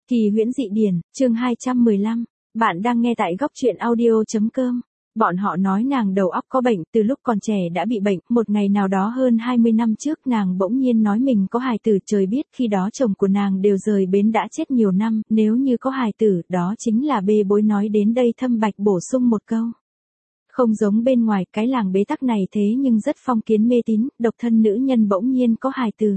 Kỳ huyễn dị điển, chương 215. Bạn đang nghe tại góc truyện audio.com. Bọn họ nói nàng đầu óc có bệnh, từ lúc còn trẻ đã bị bệnh, một ngày nào đó hơn 20 năm trước nàng bỗng nhiên nói mình có hài tử, trời biết khi đó chồng của nàng đều rời bến đã chết nhiều năm, nếu như có hài tử, đó chính là bê bối. Nói đến đây Thâm Bạch bổ sung một câu. Không giống bên ngoài, cái làng bế tắc này thế nhưng rất phong kiến mê tín, độc thân nữ nhân bỗng nhiên có hài tử.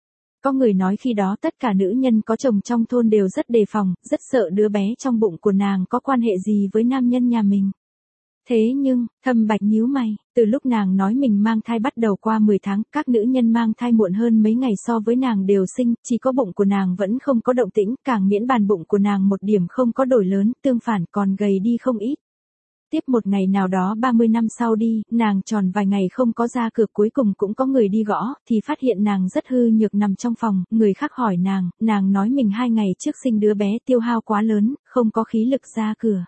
Có người nói khi đó tất cả nữ nhân có chồng trong thôn đều rất đề phòng, rất sợ đứa bé trong bụng của nàng có quan hệ gì với nam nhân nhà mình. Thế nhưng, Thâm Bạch nhíu mày, từ lúc nàng nói mình mang thai bắt đầu qua 10 tháng, các nữ nhân mang thai muộn hơn mấy ngày so với nàng đều sinh, chỉ có bụng của nàng vẫn không có động tĩnh, càng miễn bàn bụng của nàng một điểm không có đổi lớn, tương phản còn gầy đi không ít. Tiếp một ngày nào đó 30 năm sau đi, nàng tròn vài ngày không có ra cửa, cuối cùng cũng có người đi gõ, thì phát hiện nàng rất hư nhược nằm trong phòng, người khác hỏi nàng nói mình 2 ngày trước sinh đứa bé tiêu hao quá lớn, không có khí lực ra cửa.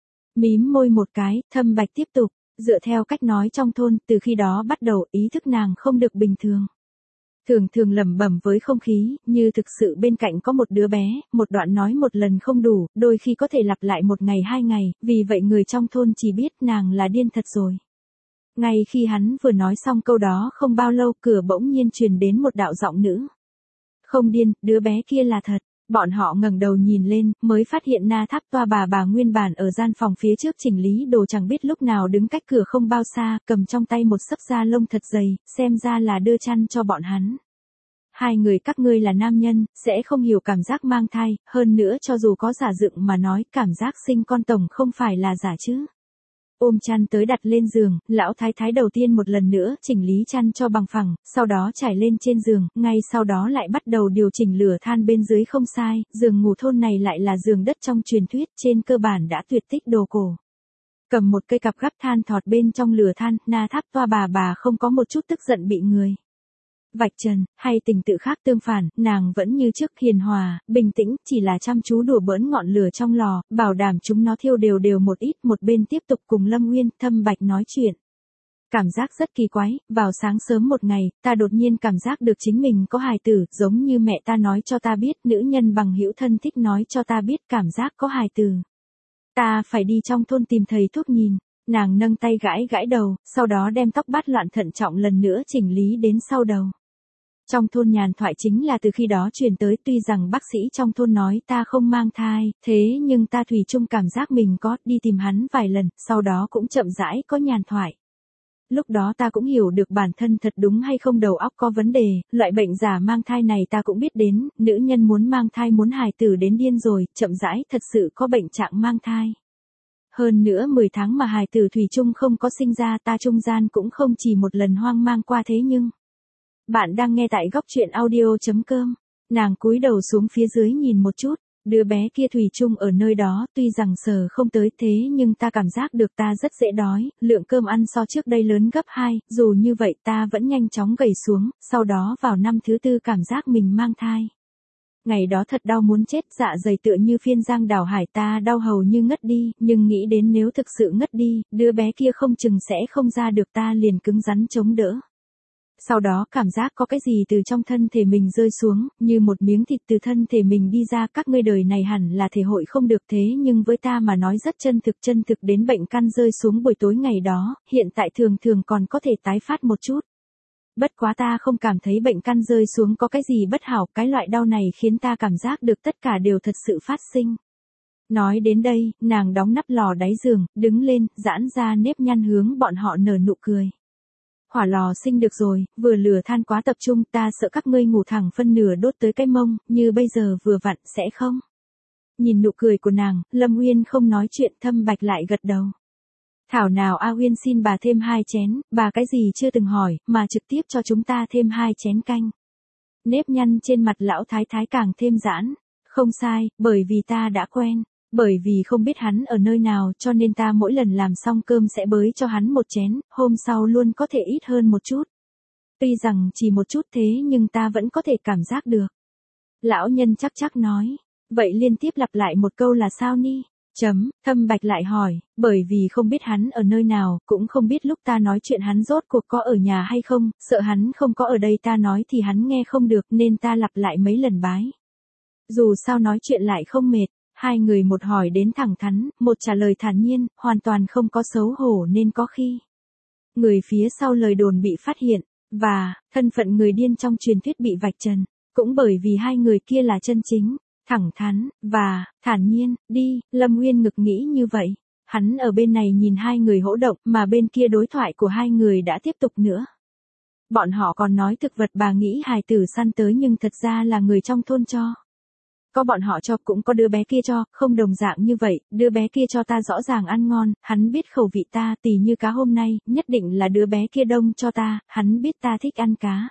Mím môi một cái, Thâm Bạch tiếp tục, dựa theo cách nói trong thôn, từ khi đó bắt đầu ý thức nàng không được bình thường. Thường thường lẩm bẩm với không khí, như thực sự bên cạnh có một đứa bé, một đoạn nói một lần không đủ, đôi khi có thể lặp lại một ngày 2 ngày, vì vậy người trong thôn chỉ biết nàng là điên thật rồi. Ngay khi hắn vừa nói xong câu đó không bao lâu, cửa bỗng nhiên truyền đến một đạo giọng nữ. Không điên, đứa bé kia là thật. Bọn họ ngẩng đầu nhìn lên, mới phát hiện Na Tháp Toa bà nguyên bản ở gian phòng phía trước chỉnh lý đồ, chẳng biết lúc nào đứng cách cửa không bao xa, cầm trong tay một xấp da lông thật dày, xem ra là đưa chăn cho bọn hắn. Hai người các ngươi là nam nhân, sẽ không hiểu cảm giác mang thai, hơn nữa cho dù có giả dựng mà nói, cảm giác sinh con tổng không phải là giả chứ. Ôm chăn tới đặt lên giường, lão thái thái đầu tiên một lần nữa chỉnh lý chăn cho bằng phẳng, sau đó trải lên trên giường, ngay sau đó lại bắt đầu điều chỉnh lửa than bên dưới. Không sai, giường ngủ thôn này lại là giường đất trong truyền thuyết, trên cơ bản đã tuyệt tích đồ cổ. Cầm một cây cặp gắp than thọt bên trong lửa than, Na Tháp Toa bà không có một chút tức giận bị người vạch trần, hay tình tự khác, tương phản, nàng vẫn như trước hiền hòa, bình tĩnh, chỉ là chăm chú đùa bỡn ngọn lửa trong lò, bảo đảm chúng nó thiêu đều một ít. Một bên tiếp tục cùng Lâm Nguyên, Thâm Bạch nói chuyện. Cảm giác rất kỳ quái, vào sáng sớm một ngày, ta đột nhiên cảm giác được chính mình có hài tử, giống như mẹ ta nói cho ta biết, nữ nhân bằng hữu thân thích nói cho ta biết cảm giác có hài tử. Ta phải đi trong thôn tìm thầy thuốc nhìn. Nàng nâng tay gãi đầu, sau đó đem tóc bát loạn thận trọng lần nữa chỉnh lý đến sau đầu. Trong thôn nhàn thoại chính là từ khi đó truyền tới, tuy rằng bác sĩ trong thôn nói ta không mang thai, thế nhưng ta thủy chung cảm giác mình có, đi tìm hắn vài lần, sau đó cũng chậm rãi có nhàn thoại. Lúc đó ta cũng hiểu được bản thân thật đúng hay không đầu óc có vấn đề, loại bệnh giả mang thai này ta cũng biết đến, nữ nhân muốn mang thai muốn hài tử đến điên rồi, chậm rãi thật sự có bệnh trạng mang thai. Hơn nữa 10 tháng mà hài tử thủy chung không có sinh ra, ta trung gian cũng không chỉ một lần hoang mang qua. Thế nhưng bạn đang nghe tại góc truyện audio.com. Nàng cúi đầu xuống phía dưới nhìn một chút, đứa bé kia thủy chung ở nơi đó, tuy rằng sờ không tới, thế nhưng ta cảm giác được ta rất dễ đói, lượng cơm ăn so trước đây lớn gấp 2, dù như vậy ta vẫn nhanh chóng gầy xuống, sau đó vào năm thứ 4 cảm giác mình mang thai. Ngày đó thật đau muốn chết, dạ dày tựa như phiên giang đảo hải, ta đau hầu như ngất đi, nhưng nghĩ đến nếu thực sự ngất đi, đứa bé kia không chừng sẽ không ra được, ta liền cứng rắn chống đỡ. Sau đó cảm giác có cái gì từ trong thân thể mình rơi xuống, như một miếng thịt từ thân thể mình đi ra. Các ngươi đời này hẳn là thể hội không được, thế nhưng với ta mà nói rất chân thực đến bệnh căn rơi xuống buổi tối ngày đó, hiện tại thường còn có thể tái phát một chút. Bất quá ta không cảm thấy bệnh căn rơi xuống có cái gì bất hảo, cái loại đau này khiến ta cảm giác được tất cả đều thật sự phát sinh. Nói đến đây, nàng đóng nắp lò đáy giường, đứng lên, giãn ra nếp nhăn hướng bọn họ nở nụ cười. Hỏa lò sinh được rồi, vừa lửa than quá tập trung, ta sợ các ngươi ngủ thẳng phân nửa đốt tới cái mông, như bây giờ vừa vặn, sẽ không? Nhìn nụ cười của nàng, Lâm Uyên không nói chuyện, Thâm Bạch lại gật đầu. Thảo nào A Uyên xin bà thêm 2 chén, bà cái gì chưa từng hỏi, mà trực tiếp cho chúng ta thêm 2 chén canh. Nếp nhăn trên mặt lão thái thái càng thêm giãn. Không sai, bởi vì ta đã quen. Bởi vì không biết hắn ở nơi nào cho nên ta mỗi lần làm xong cơm sẽ bới cho hắn một chén, hôm sau luôn có thể ít hơn một chút. Tuy rằng chỉ một chút thế nhưng ta vẫn có thể cảm giác được. Lão nhân chắc nói. Vậy liên tiếp lặp lại một câu là sao ni? Thâm Bạch lại hỏi, bởi vì không biết hắn ở nơi nào, cũng không biết lúc ta nói chuyện hắn rốt cuộc có ở nhà hay không, sợ hắn không có ở đây ta nói thì hắn nghe không được nên ta lặp lại mấy lần bái. Dù sao nói chuyện lại không mệt, hai người một hỏi đến thẳng thắn, một trả lời thản nhiên, hoàn toàn không có xấu hổ nên có khi người phía sau lời đồn bị phát hiện, và thân phận người điên trong truyền thuyết bị vạch trần, cũng bởi vì hai người kia là chân chính, thẳng thắn, và thản nhiên. Đi, Lâm Uyên ngực nghĩ như vậy. Hắn ở bên này nhìn hai người hỗ động, mà bên kia đối thoại của hai người đã tiếp tục nữa. Bọn họ còn nói thực vật bà nghĩ hài tử săn tới nhưng thật ra là người trong thôn cho. Có bọn họ cho cũng có đứa bé kia cho, không đồng dạng như vậy, đứa bé kia cho ta rõ ràng ăn ngon, hắn biết khẩu vị ta, tỉ như cá hôm nay, nhất định là đứa bé kia đông cho ta, hắn biết ta thích ăn cá.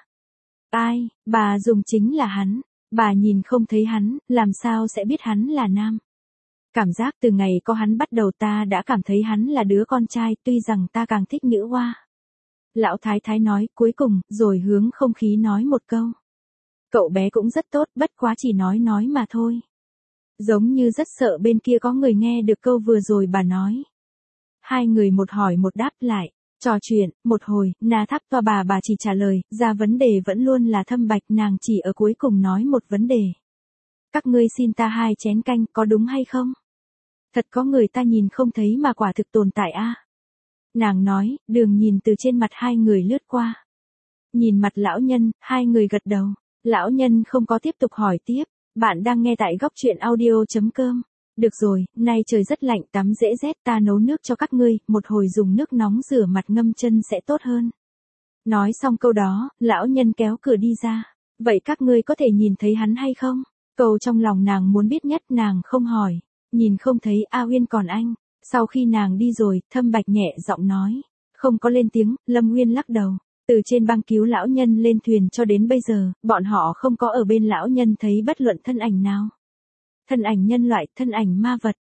Ai, bà dùng chính là hắn, bà nhìn không thấy hắn, làm sao sẽ biết hắn là nam. Cảm giác từ ngày có hắn bắt đầu ta đã cảm thấy hắn là đứa con trai, tuy rằng ta càng thích nữ hoa. Lão thái thái nói cuối cùng, rồi hướng không khí nói một câu. Cậu bé cũng rất tốt, bất quá chỉ nói mà thôi. Giống như rất sợ bên kia có người nghe được câu vừa rồi bà nói. Hai người một hỏi một đáp lại, trò chuyện, một hồi, Na Tháp Toa bà chỉ trả lời, ra vấn đề vẫn luôn là Thâm Bạch, nàng chỉ ở cuối cùng nói một vấn đề. Các ngươi xin ta 2 chén canh, có đúng hay không? Thật có người ta nhìn không thấy mà quả thực tồn tại a. Nàng nói, đường nhìn từ trên mặt hai người lướt qua. Nhìn mặt lão nhân, hai người gật đầu. Lão nhân không có tiếp tục hỏi tiếp. Bạn đang nghe tại góc truyện audio.com. Được rồi, nay trời rất lạnh, tắm dễ rét, ta nấu nước cho các ngươi, một hồi dùng nước nóng rửa mặt ngâm chân sẽ tốt hơn. Nói xong câu đó, lão nhân kéo cửa đi ra. Vậy các ngươi có thể nhìn thấy hắn hay không? Câu trong lòng nàng muốn biết nhất, nàng không hỏi. Nhìn không thấy A Uyên còn anh. Sau khi nàng đi rồi, Thâm Bạch nhẹ giọng nói. Không có lên tiếng, Lâm Uyên lắc đầu. Từ trên băng cứu lão nhân lên thuyền cho đến bây giờ, bọn họ không có ở bên lão nhân thấy bất luận thân ảnh nào. Thân ảnh nhân loại, thân ảnh ma vật,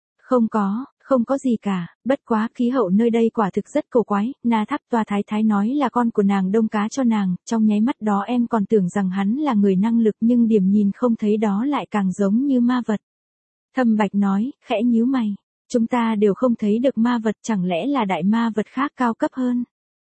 không có gì cả, bất quá khí hậu nơi đây quả thực rất cổ quái. Na Tháp Toa thái thái nói là con của nàng đông cá cho nàng, trong nháy mắt đó em còn tưởng rằng hắn là người năng lực nhưng điểm nhìn không thấy đó lại càng giống như ma vật. Thâm Bạch nói, khẽ nhíu mày, chúng ta đều không thấy được ma vật, chẳng lẽ là đại ma vật khác cao cấp hơn?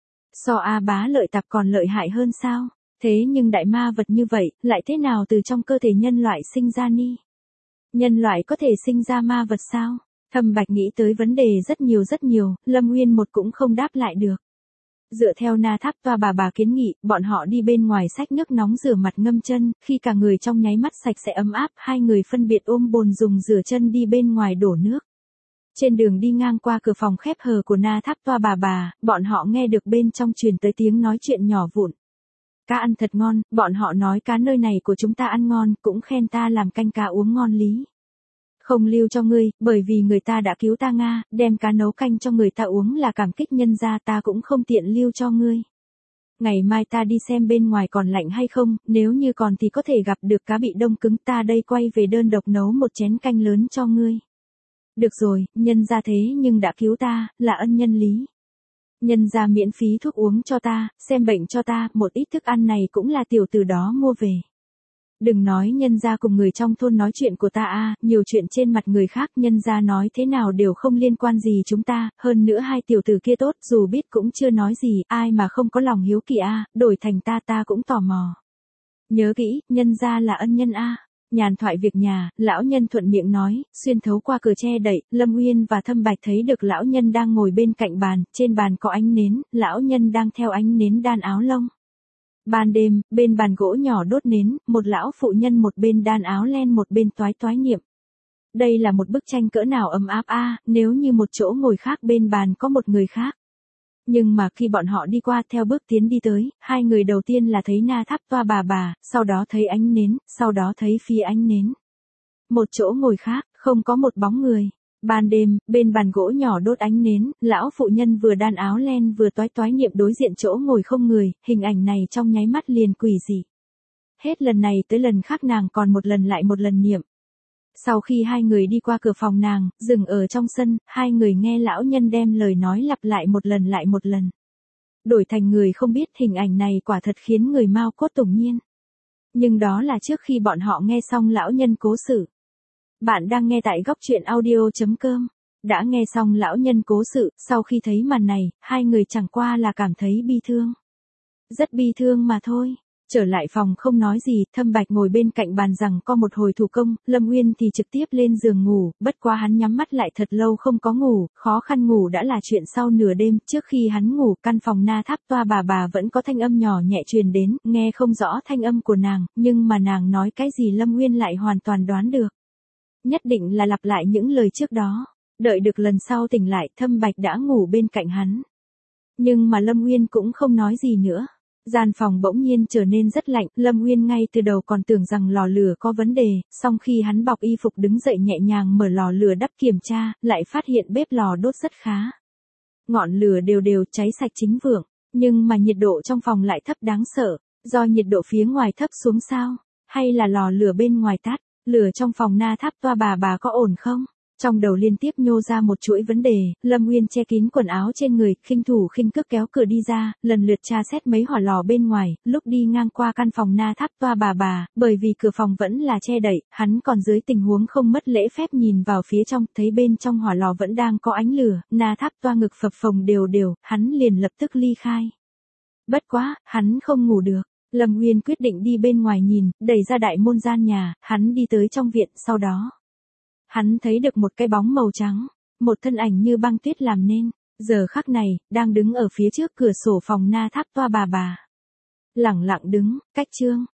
So A Bá Lợi Tạp còn lợi hại hơn sao? Thế nhưng đại ma vật như vậy, lại thế nào từ trong cơ thể nhân loại sinh ra ni? Nhân loại có thể sinh ra ma vật sao? Thâm Bạch nghĩ tới vấn đề rất nhiều, Lâm Uyên một cũng không đáp lại được. Dựa theo Na Tháp Toa bà kiến nghị, bọn họ đi bên ngoài xách nước nóng rửa mặt ngâm chân, khi cả người trong nháy mắt sạch sẽ ấm áp, hai người phân biệt ôm bồn dùng rửa chân đi bên ngoài đổ nước. Trên đường đi ngang qua cửa phòng khép hờ của Na Tháp Toa bà, bọn họ nghe được bên trong truyền tới tiếng nói chuyện nhỏ vụn. Cá ăn thật ngon, bọn họ nói cá nơi này của chúng ta ăn ngon, cũng khen ta làm canh cá uống ngon lý. Không lưu cho ngươi, bởi vì người ta đã cứu ta Nga, đem cá nấu canh cho người ta uống là cảm kích nhân ra, ta cũng không tiện lưu cho ngươi. Ngày mai ta đi xem bên ngoài còn lạnh hay không, nếu như còn thì có thể gặp được cá bị đông cứng, ta đây quay về đơn độc nấu một chén canh lớn cho ngươi. Được rồi, nhân ra thế nhưng đã cứu ta, là ân nhân lý. Nhân ra miễn phí thuốc uống cho ta, xem bệnh cho ta, một ít thức ăn này cũng là tiểu tử đó mua về. Đừng nói nhân ra cùng người trong thôn nói chuyện của ta nhiều chuyện trên mặt người khác nhân ra nói thế nào đều không liên quan gì chúng ta, hơn nữa hai tiểu tử kia tốt, dù biết cũng chưa nói gì, ai mà không có lòng hiếu kỳ đổi thành ta cũng tò mò. Nhớ kỹ, nhân ra là ân nhân Nhàn thoại việc nhà, lão nhân thuận miệng nói, xuyên thấu qua cửa che đậy, Lâm Uyên và Thâm Bạch thấy được lão nhân đang ngồi bên cạnh bàn, trên bàn có ánh nến, lão nhân đang theo ánh nến đan áo lông. Ban đêm, bên bàn gỗ nhỏ đốt nến, một lão phụ nhân một bên đan áo len một bên toái niệm. Đây là một bức tranh cỡ nào ấm áp nếu như một chỗ ngồi khác bên bàn có một người khác. Nhưng mà khi bọn họ đi qua theo bước tiến đi tới, hai người đầu tiên là thấy Na Tháp Toa bà, sau đó thấy ánh nến, sau đó thấy phía ánh nến. Một chỗ ngồi khác, không có một bóng người. Ban đêm, bên bàn gỗ nhỏ đốt ánh nến, lão phụ nhân vừa đan áo len vừa toái niệm đối diện chỗ ngồi không người, hình ảnh này trong nháy mắt liền quỷ dị. Hết lần này tới lần khác nàng còn một lần lại một lần niệm. Sau khi hai người đi qua cửa phòng nàng, dừng ở trong sân, hai người nghe lão nhân đem lời nói lặp lại một lần. Đổi thành người không biết hình ảnh này quả thật khiến người mau cốt tủng nhiên. Nhưng đó là trước khi bọn họ nghe xong lão nhân cố sự. Bạn đang nghe tại góc truyện audio.com. Đã nghe xong lão nhân cố sự, sau khi thấy màn này, hai người chẳng qua là cảm thấy bi thương. Rất bi thương mà thôi. Trở lại phòng không nói gì, Thâm Bạch ngồi bên cạnh bàn rằng có một hồi thủ công, Lâm Uyên thì trực tiếp lên giường ngủ, bất quá hắn nhắm mắt lại thật lâu không có ngủ, khó khăn ngủ đã là chuyện sau nửa đêm, trước khi hắn ngủ, căn phòng Na Tháp Toa bà vẫn có thanh âm nhỏ nhẹ truyền đến, nghe không rõ thanh âm của nàng, nhưng mà nàng nói cái gì Lâm Uyên lại hoàn toàn đoán được. Nhất định là lặp lại những lời trước đó, đợi được lần sau tỉnh lại, Thâm Bạch đã ngủ bên cạnh hắn. Nhưng mà Lâm Uyên cũng không nói gì nữa. Gian phòng bỗng nhiên trở nên rất lạnh, Lâm Uyên ngay từ đầu còn tưởng rằng lò lửa có vấn đề, song khi hắn bọc y phục đứng dậy nhẹ nhàng mở lò lửa đắp kiểm tra, lại phát hiện bếp lò đốt rất khá. Ngọn lửa đều cháy sạch chính vượng, nhưng mà nhiệt độ trong phòng lại thấp đáng sợ, do nhiệt độ phía ngoài thấp xuống sao, hay là lò lửa bên ngoài tắt, lửa trong phòng Na Tháp Toa bà có ổn không? Trong đầu liên tiếp nhô ra một chuỗi vấn đề, Lâm Uyên che kín quần áo trên người, khinh thủ khinh cước kéo cửa đi ra, lần lượt tra xét mấy hỏa lò bên ngoài, lúc đi ngang qua căn phòng Na Tháp Toa bà, bởi vì cửa phòng vẫn là che đậy, hắn còn dưới tình huống không mất lễ phép nhìn vào phía trong, thấy bên trong hỏa lò vẫn đang có ánh lửa, Na Tháp Toa ngực phập phồng đều, hắn liền lập tức ly khai. Bất quá, hắn không ngủ được. Lâm Uyên quyết định đi bên ngoài nhìn, đẩy ra đại môn gian nhà, hắn đi tới trong viện, sau đó hắn thấy được một cái bóng màu trắng, một thân ảnh như băng tuyết làm nên, giờ khắc này, đang đứng ở phía trước cửa sổ phòng Na Tháp Toa bà. Lẳng lặng đứng, cách chương